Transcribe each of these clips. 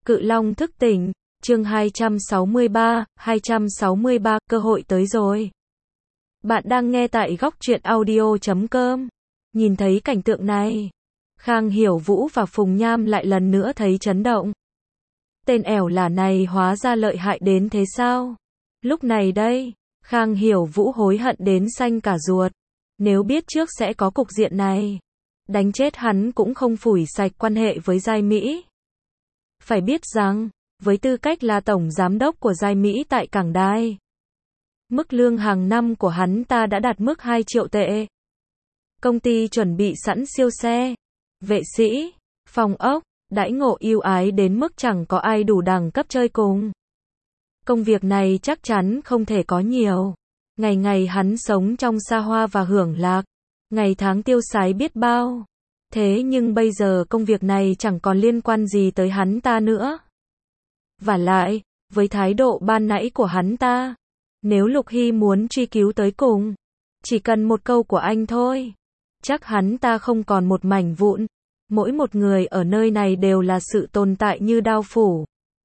Cự Long thức tỉnh, chương 263, cơ hội tới rồi. Bạn đang nghe tại góc truyện audio.com. Nhìn thấy cảnh tượng này, Khang Hiểu Vũ và Phùng Nham lại lần nữa thấy chấn động. Tên ẻo lả này hóa ra lợi hại đến thế sao? Lúc này đây, Khang Hiểu Vũ hối hận đến xanh cả ruột. Nếu biết trước sẽ có cục diện này, đánh chết hắn cũng không phủi sạch quan hệ với Giai Mỹ. Phải biết rằng, với tư cách là tổng giám đốc của Giai Mỹ tại Cảng Đài, mức lương hàng năm của hắn ta đã đạt mức 2 triệu tệ. Công ty chuẩn bị sẵn siêu xe, vệ sĩ, phòng ốc, đãi ngộ ưu ái đến mức chẳng có ai đủ đẳng cấp chơi cùng. Công việc này chắc chắn không thể có nhiều. Ngày ngày hắn sống trong xa hoa và hưởng lạc, ngày tháng tiêu sái biết bao. Thế nhưng bây giờ công việc này chẳng còn liên quan gì tới hắn ta nữa. Vả lại, với thái độ ban nãy của hắn ta, nếu Lục Hy muốn truy cứu tới cùng, chỉ cần một câu của anh thôi, chắc hắn ta không còn một mảnh vụn. Mỗi một người ở nơi này đều là sự tồn tại như đao phủ.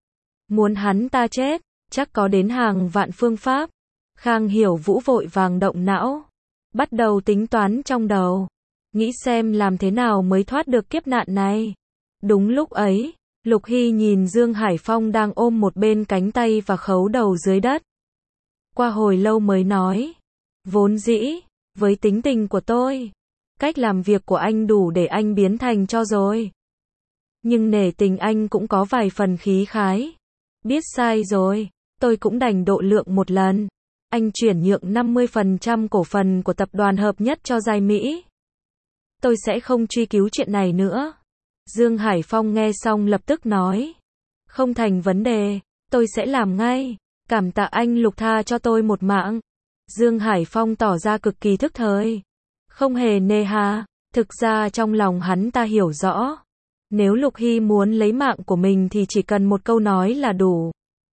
Muốn hắn ta chết, chắc có đến hàng vạn phương pháp. Khang Hiểu Vũ vội vàng động não, bắt đầu tính toán trong đầu, nghĩ xem làm thế nào mới thoát được kiếp nạn này. Đúng lúc ấy, Lục Hy nhìn Dương Hải Phong đang ôm một bên cánh tay và khấu đầu dưới đất. Qua hồi lâu mới nói, vốn dĩ, với tính tình của tôi, cách làm việc của anh đủ để anh biến thành cho rồi. Nhưng nể tình anh cũng có vài phần khí khái. Biết sai rồi, tôi cũng đành độ lượng một lần. Anh chuyển nhượng 50% cổ phần của tập đoàn hợp nhất cho Giai Mỹ. Tôi sẽ không truy cứu chuyện này nữa. Dương Hải Phong nghe xong lập tức nói, không thành vấn đề, tôi sẽ làm ngay. Cảm tạ anh Lục tha cho tôi một mạng. Dương Hải Phong tỏ ra cực kỳ thức thời, không hề nề hà. Thực ra trong lòng hắn ta hiểu rõ, nếu Lục Hy muốn lấy mạng của mình thì chỉ cần một câu nói là đủ.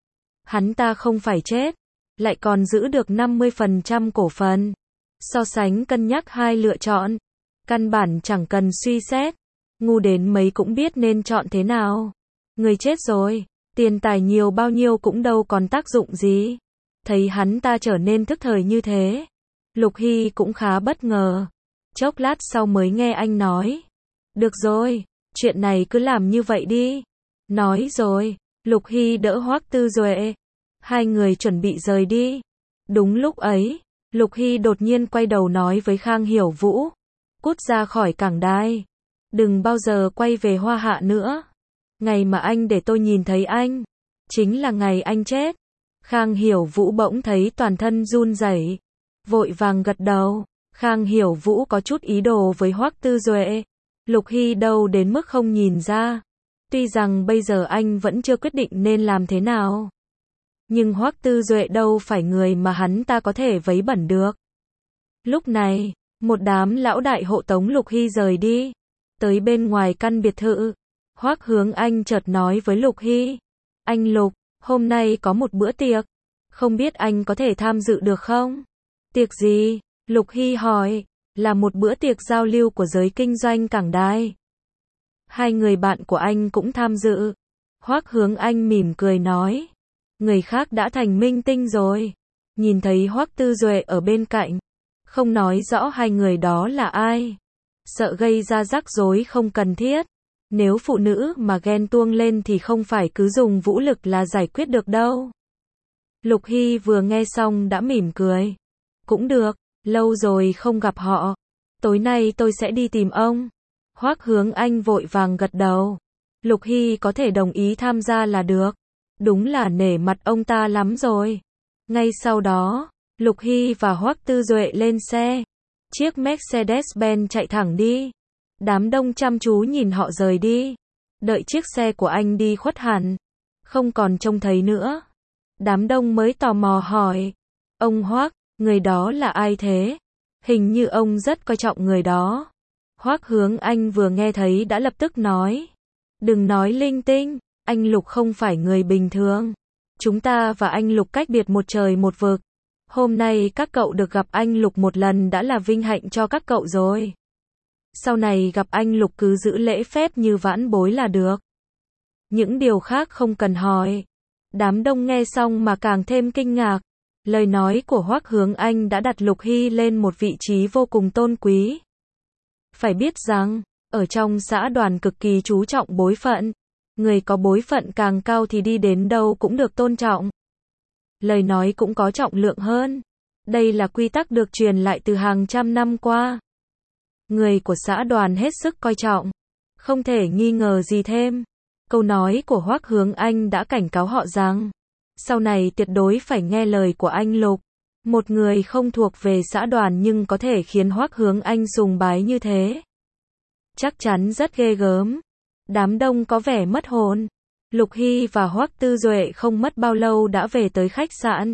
Hắn ta không phải chết, lại còn giữ được 50% cổ phần. So sánh cân nhắc hai lựa chọn, căn bản chẳng cần suy xét, ngu đến mấy cũng biết nên chọn thế nào. Người chết rồi, tiền tài nhiều bao nhiêu cũng đâu còn tác dụng gì. Thấy hắn ta trở nên thức thời như thế, Lục Hy cũng khá bất ngờ. Chốc lát sau mới nghe anh nói, được rồi, chuyện này cứ làm như vậy đi. Nói rồi, Lục Hy đỡ Hoắc Tư Duệ, hai người chuẩn bị rời đi. Đúng lúc ấy, Lục Hy đột nhiên quay đầu nói với Khang Hiểu Vũ, cút ra khỏi Cảng Đài, đừng bao giờ quay về Hoa Hạ nữa. Ngày mà anh để tôi nhìn thấy anh, chính là ngày anh chết. Khang Hiểu Vũ bỗng thấy toàn thân run rẩy, vội vàng gật đầu. Khang Hiểu Vũ có chút ý đồ với Hoắc Tư Duệ, Lục Hy đâu đến mức không nhìn ra. Tuy rằng bây giờ anh vẫn chưa quyết định nên làm thế nào, nhưng Hoắc Tư Duệ đâu phải người mà hắn ta có thể vấy bẩn được. Lúc này, một đám lão đại hộ tống Lục Hy rời đi. Tới bên ngoài căn biệt thự, Hoắc Hướng Anh chợt nói với Lục Hy, anh Lục, hôm nay có một bữa tiệc, không biết anh có thể tham dự được không? Tiệc gì? Lục Hy hỏi. Là một bữa tiệc giao lưu của giới kinh doanh Cảng Đài. Hai người bạn của anh cũng tham dự. Hoắc Hướng Anh mỉm cười nói, người khác đã thành minh tinh rồi. Nhìn thấy Hoắc Tư Duệ ở bên cạnh, không nói rõ hai người đó là ai, sợ gây ra rắc rối không cần thiết. Nếu phụ nữ mà ghen tuông lên thì không phải cứ dùng vũ lực là giải quyết được đâu. Lục Hy vừa nghe xong đã mỉm cười. Cũng được, lâu rồi không gặp họ. Tối nay tôi sẽ đi tìm ông. Hoắc Hướng Anh vội vàng gật đầu. Lục Hy có thể đồng ý tham gia là được. Đúng là nể mặt ông ta lắm rồi. Ngay sau đó, Lục Hy và Hoắc Tư Duệ lên xe. Chiếc Mercedes-Benz chạy thẳng đi. Đám đông chăm chú nhìn họ rời đi. Đợi chiếc xe của anh đi khuất hẳn, không còn trông thấy nữa, đám đông mới tò mò hỏi, ông Hoắc, người đó là ai thế? Hình như ông rất coi trọng người đó. Hoắc Hướng Anh vừa nghe thấy đã lập tức nói, đừng nói linh tinh, anh Lục không phải người bình thường. Chúng ta và anh Lục cách biệt một trời một vực. Hôm nay các cậu được gặp anh Lục một lần đã là vinh hạnh cho các cậu rồi. Sau này gặp anh Lục cứ giữ lễ phép như vãn bối là được. Những điều khác không cần hỏi. Đám đông nghe xong mà càng thêm kinh ngạc. Lời nói của Hoắc Hướng Anh đã đặt Lục Hy lên một vị trí vô cùng tôn quý. Phải biết rằng, ở trong xã đoàn cực kỳ chú trọng bối phận. Người có bối phận càng cao thì đi đến đâu cũng được tôn trọng. Lời nói cũng có trọng lượng hơn. Đây là quy tắc được truyền lại từ hàng trăm năm qua. Người của xã đoàn hết sức coi trọng. Không thể nghi ngờ gì thêm. Câu nói của Hoắc Hướng Anh đã cảnh cáo họ rằng, sau này tuyệt đối phải nghe lời của anh Lục. Một người không thuộc về xã đoàn nhưng có thể khiến Hoắc Hướng Anh sùng bái như thế. Chắc chắn rất ghê gớm. Đám đông có vẻ mất hồn. Lục Hy và Hoắc Tư Duệ không mất bao lâu đã về tới khách sạn.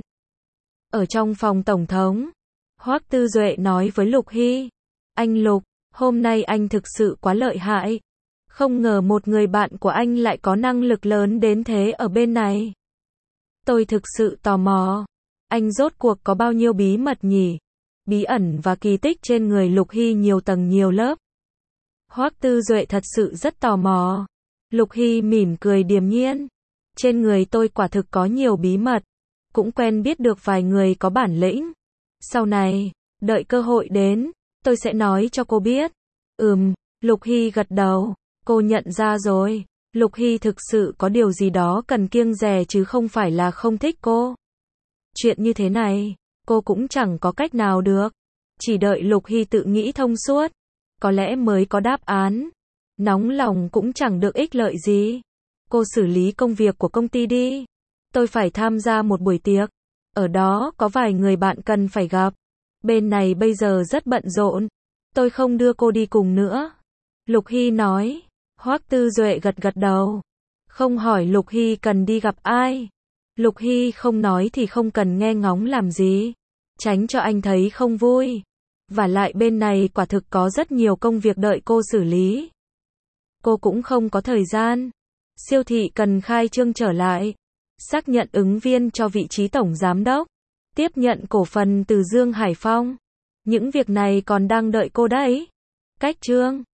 Ở trong phòng tổng thống, Hoắc Tư Duệ nói với Lục Hy, anh Lục, hôm nay anh thực sự quá lợi hại. Không ngờ một người bạn của anh lại có năng lực lớn đến thế ở bên này. Tôi thực sự tò mò. Anh rốt cuộc có bao nhiêu bí mật nhỉ? Bí ẩn và kỳ tích trên người Lục Hy nhiều tầng nhiều lớp. Hoắc Tư Duệ thật sự rất tò mò. Lục Hy mỉm cười điềm nhiên. Trên người tôi quả thực có nhiều bí mật. Cũng quen biết được vài người có bản lĩnh. Sau này, đợi cơ hội đến, tôi sẽ nói cho cô biết. Lục Hy gật đầu. Cô nhận ra rồi. Lục Hy thực sự có điều gì đó cần kiêng dè chứ không phải là không thích cô. Chuyện như thế này, cô cũng chẳng có cách nào được. Chỉ đợi Lục Hy tự nghĩ thông suốt. Có lẽ mới có đáp án. Nóng lòng cũng chẳng được ích lợi gì. Cô xử lý công việc của công ty đi. Tôi phải tham gia một buổi tiệc. Ở đó có vài người bạn cần phải gặp. Bên này bây giờ rất bận rộn. Tôi không đưa cô đi cùng nữa. Lục Hy nói. Hoắc Tư Duệ gật gật đầu. Không hỏi Lục Hy cần đi gặp ai. Lục Hy không nói thì không cần nghe ngóng làm gì. Tránh cho anh thấy không vui. Và lại bên này quả thực có rất nhiều công việc đợi cô xử lý. Cô cũng không có thời gian. Siêu thị cần khai trương trở lại. Xác nhận ứng viên cho vị trí tổng giám đốc. Tiếp nhận cổ phần từ Dương Hải Phong. Những việc này còn đang đợi cô đấy. Cách trương.